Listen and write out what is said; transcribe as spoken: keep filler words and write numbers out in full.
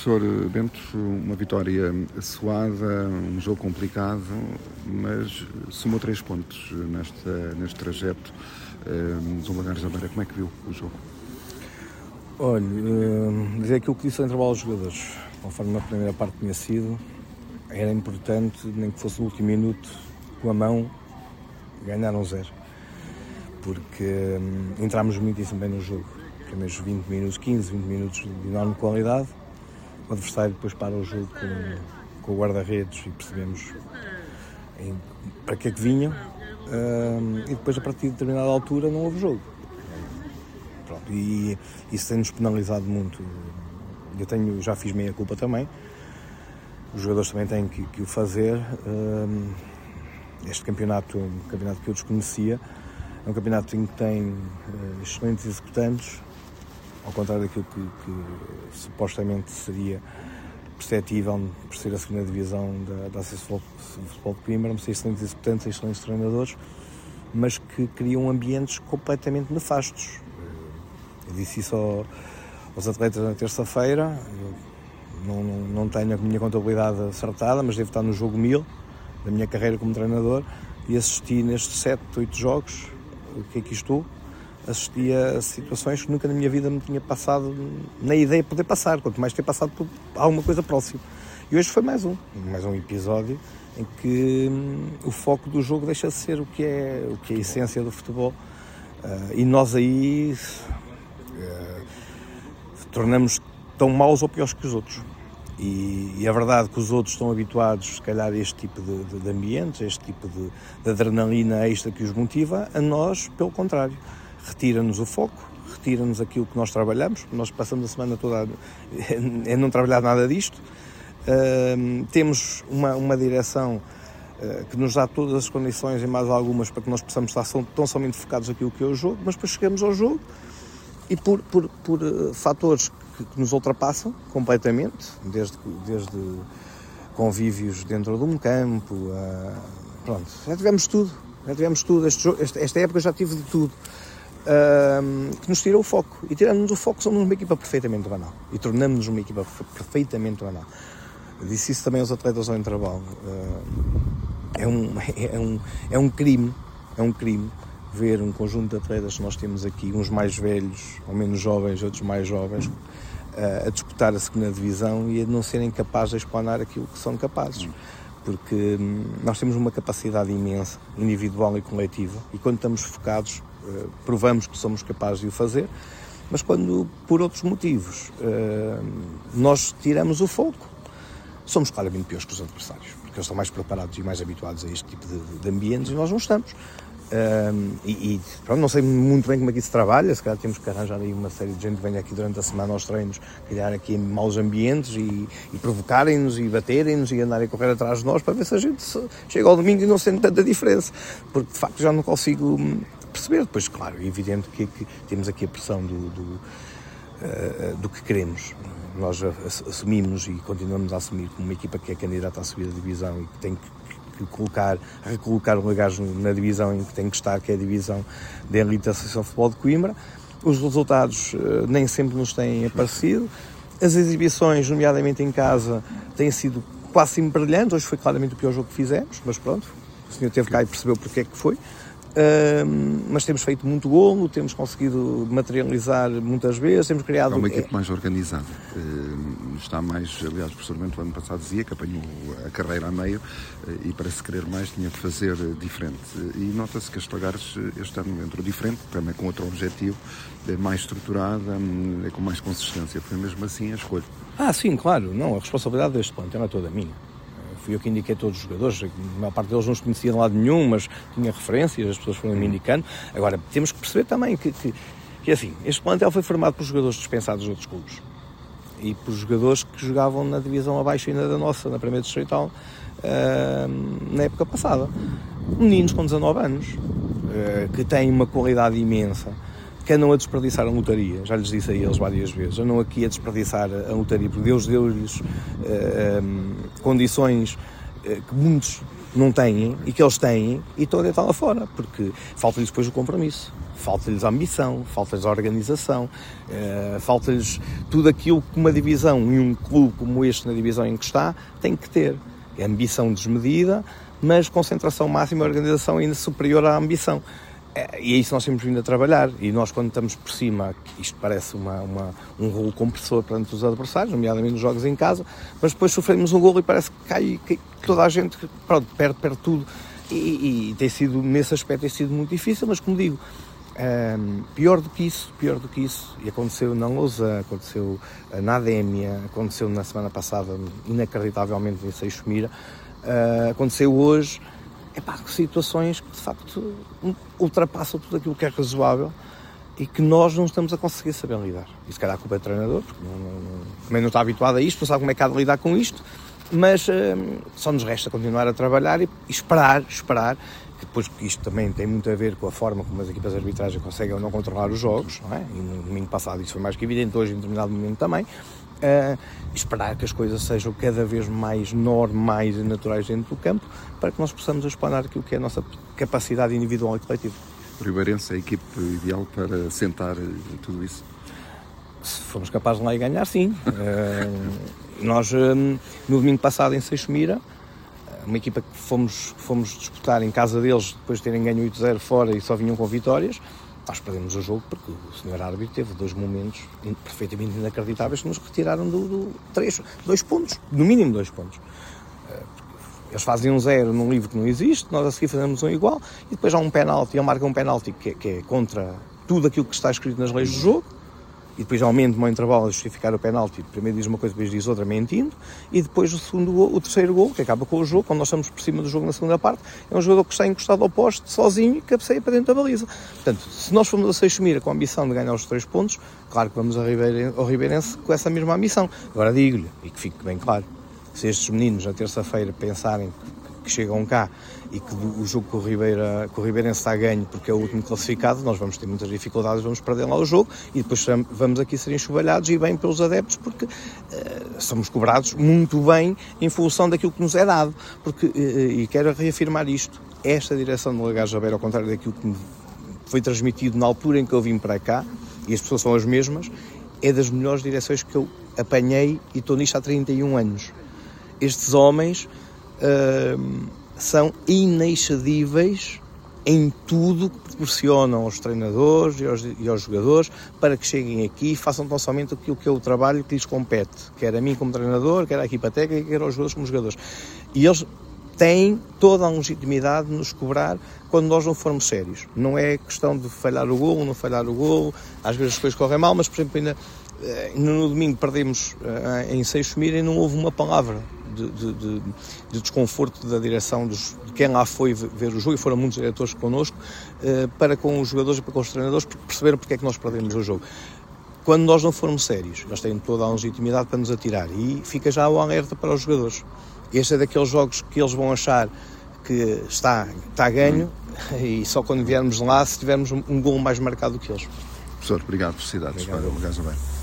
professor Bento, uma vitória suada, um jogo complicado, mas somou três pontos neste, neste trajeto dos Lagares da Beira. Como é que viu o jogo? Olha, uh, dizer aquilo que disse ao intervalo aos jogadores, conforme na primeira parte tinha sido, era importante, nem que fosse no último minuto, com a mão, ganhar um zero. Porque um, entramos muitíssimo bem no jogo. Primeiros vinte minutos, quinze, vinte minutos de enorme qualidade. O adversário depois para o jogo com, com o guarda-redes e percebemos em, para que é que vinham. Um, e depois, a partir de determinada altura, não houve jogo. Pronto, e isso tem-nos penalizado muito. Eu tenho, já fiz meia culpa também. Os jogadores também têm que, que o fazer. Um, este campeonato é um campeonato que eu desconhecia. É um campeonato em que tem uh, excelentes executantes, ao contrário daquilo que, que supostamente seria perceptível por ser a segunda divisão da, da Associação de Futebol de Coimbra, mas excelentes executantes, excelentes treinadores, mas que criam ambientes completamente nefastos. Eu disse isso ao, aos atletas na terça-feira. Eu não, não, não tenho a minha contabilidade acertada, mas devo estar no jogo mil da minha carreira como treinador e assisti nestes sete, oito jogos, o que é que estou, assisti a situações que nunca na minha vida me tinha passado na ideia de poder passar, quanto mais ter passado por alguma coisa próxima. E hoje foi mais um, mais um episódio em que hum, o foco do jogo deixa de ser o que é, o que é a essência do futebol. Uh, e nós aí uh, tornamos tão maus ou piores que os outros. E, e é verdade que os outros estão habituados, se calhar, a este tipo de, de, de ambientes, a este tipo de, de adrenalina extra que os motiva. A nós, pelo contrário, retira-nos o foco, retira-nos aquilo que nós trabalhamos. Nós passamos a semana toda a, a não trabalhar nada disto. Uh, temos uma, uma direção uh, que nos dá todas as condições e mais algumas para que nós possamos estar tão somente focados naquilo que é o jogo, mas depois chegamos ao jogo e por, por, por uh, fatores que, que nos ultrapassam completamente, desde, desde convívios dentro de um campo, uh, pronto, já tivemos tudo, já tivemos tudo, este jogo, esta, esta época já tive de tudo. Uh, que nos tirou o foco, e tirando-nos o foco somos uma equipa perfeitamente banal e tornamos-nos uma equipa perfeitamente banal. Eu disse isso também aos atletas ao intervalo. Uh, é, um, é, um, é um crime é um crime ver um conjunto de atletas que nós temos aqui, uns mais velhos ou menos jovens, outros mais jovens, uh, a disputar a segunda divisão e a não serem capazes de explanar aquilo que são capazes, porque um, nós temos uma capacidade imensa, individual e coletiva, e quando estamos focados Uh, provamos que somos capazes de o fazer, mas quando, por outros motivos, uh, nós tiramos o foco, somos claramente piores que os adversários, porque eles estão mais preparados e mais habituados a este tipo de, de ambientes e nós não estamos. Uh, e, e pronto, não sei muito bem como é que isso trabalha, se calhar temos que arranjar aí uma série de gente que venha aqui durante a semana aos treinos, criar aqui em maus ambientes e, e provocarem-nos e baterem-nos e andarem a correr atrás de nós para ver se a gente chega ao domingo e não sente tanta diferença, porque de facto já não consigo perceber. Depois, claro, é evidente que, que temos aqui a pressão do, do, uh, do que queremos. Nós assumimos e continuamos a assumir como uma equipa que é candidata a subir a divisão e que tem que, que colocar, recolocar o Lagares na divisão em que tem que estar, que é a divisão da elite da Associação de Futebol de Coimbra. Os resultados uh, nem sempre nos têm aparecido. As exibições, nomeadamente em casa, têm sido quase sempre brilhantes. Hoje foi claramente o pior jogo que fizemos, mas pronto, o senhor teve cá e percebeu porque é que foi. Uh, mas temos feito muito golo, temos conseguido materializar muitas vezes, temos criado... É uma equipe mais organizada, uh, está mais, aliás, o professor Bento ano passado dizia que apanhou a carreira a meio uh, e para se querer mais tinha de fazer uh, diferente, uh, e nota-se que este Lagares este ano entrou diferente, também com outro objetivo, é mais estruturada, um, é com mais consistência. Foi mesmo assim a escolha? Ah, sim, claro, não, a responsabilidade deste plantel é toda minha. Fui eu que indiquei todos os jogadores, a maior parte deles não os conhecia de lado nenhum, mas tinha referências, as pessoas foram me indicando. Agora, temos que perceber também que, que, que assim, este plantel foi formado por jogadores dispensados de outros clubes e por jogadores que jogavam na divisão abaixo ainda da nossa, na primeira distrital, uh, na época passada. Meninos com dezanove anos, uh, que têm uma qualidade imensa, que andam a desperdiçar a lotaria, já lhes disse a eles várias vezes, andam aqui a desperdiçar a lotaria, porque Deus deu-lhes uh, um, condições uh, que muitos não têm e que eles têm e estão a deitar lá fora, porque falta-lhes depois o compromisso, falta-lhes a ambição, falta-lhes a organização, uh, falta-lhes tudo aquilo que uma divisão e um clube como este na divisão em que está tem que ter. É ambição desmedida, mas concentração máxima e organização ainda superior à ambição. E é isso que nós temos vindo a trabalhar, e nós quando estamos por cima, isto parece uma, uma, um rolo compressor perante os adversários, nomeadamente nos jogos em casa, mas depois sofremos um golo e parece que cai, que toda a gente pronto, perde, perde tudo, e, e tem sido, nesse aspecto tem sido muito difícil, mas como digo, um, pior do que isso, pior do que isso, e aconteceu na Lousa, aconteceu na Adémia, aconteceu na semana passada, inacreditavelmente em Seixemira, uh, aconteceu hoje. É pá, situações que de facto ultrapassam tudo aquilo que é razoável e que nós não estamos a conseguir saber lidar. E se calhar a culpa é do treinador, porque não, não, não, também não está habituado a isto, não sabe como é que há de lidar com isto, mas hum, só nos resta continuar a trabalhar e, e esperar, esperar, que depois que isto também tem muito a ver com a forma como as equipas de arbitragem conseguem ou não controlar os jogos, não é? E no domingo passado isso foi mais que evidente, hoje em determinado momento também. Uh, esperar que as coisas sejam cada vez mais normais e naturais dentro do campo para que nós possamos explanar aquilo que é a nossa capacidade individual e coletiva. O Ribeirense é a equipe ideal para sentar tudo isso? Se formos capazes de lá e ganhar, sim. uh, nós, um, no domingo passado em Seixemira, uma equipa que fomos, fomos disputar em casa deles depois de terem ganho oito a zero fora e só vinham com vitórias, nós perdemos o jogo porque o senhor árbitro teve dois momentos perfeitamente inacreditáveis que nos retiraram do, do três, dois pontos, no mínimo dois pontos. Eles fazem um zero num livro que não existe, nós a seguir fazemos um igual e depois há um penalti, ele marca um penalti que, que é contra tudo aquilo que está escrito nas leis do jogo e depois aumenta um intervalo a justificar o penalti, primeiro diz uma coisa, depois diz outra, mentindo, e depois o, segundo gol, o terceiro gol, que acaba com o jogo, quando nós estamos por cima do jogo na segunda parte, é um jogador que está encostado ao poste, sozinho, e cabeceia para dentro da baliza. Portanto, se nós formos a Seixemira com a ambição de ganhar os três pontos, claro que vamos ao Ribeirense, ao Ribeirense com essa mesma ambição. Agora digo-lhe, e que fique bem claro, se estes meninos na terça-feira pensarem que, que chegam cá e que o jogo com o, Ribeira, com o Ribeirense está a ganho porque é o último classificado, nós vamos ter muitas dificuldades, vamos perder lá o jogo e depois vamos aqui ser enxovalhados e bem pelos adeptos porque uh, somos cobrados muito bem em função daquilo que nos é dado. Porque, uh, e quero reafirmar isto, esta direção do Lagares Jabeira, ao contrário daquilo que me foi transmitido na altura em que eu vim para cá, e as pessoas são as mesmas, é das melhores direções que eu apanhei e estou nisto há trinta e um anos. Estes homens uh, são inexcedíveis em tudo que proporcionam aos treinadores e aos, e aos jogadores para que cheguem aqui e façam tão somente aquilo que é o trabalho que lhes compete, quer a mim como treinador, quer a equipa técnica, quer aos jogadores como jogadores. E eles têm toda a legitimidade de nos cobrar quando nós não formos sérios. Não é questão de falhar o golo, não falhar o golo, às vezes as coisas correm mal, mas por exemplo ainda no domingo perdemos em Seixemira e não houve uma palavra De, de, de, de desconforto da direção dos, de quem lá foi ver o jogo, e foram muitos diretores connosco, uh, para com os jogadores e para com os treinadores, porque perceberam porque é que nós perdemos o jogo. Quando nós não formos sérios, eles têm toda a legitimidade para nos atirar, e fica já o alerta para os jogadores. Este é daqueles jogos que eles vão achar que está, está a ganho, e só quando viermos lá, se tivermos um, um golo mais marcado do que eles. Professor, obrigado por cidades. Obrigado. Obrigado.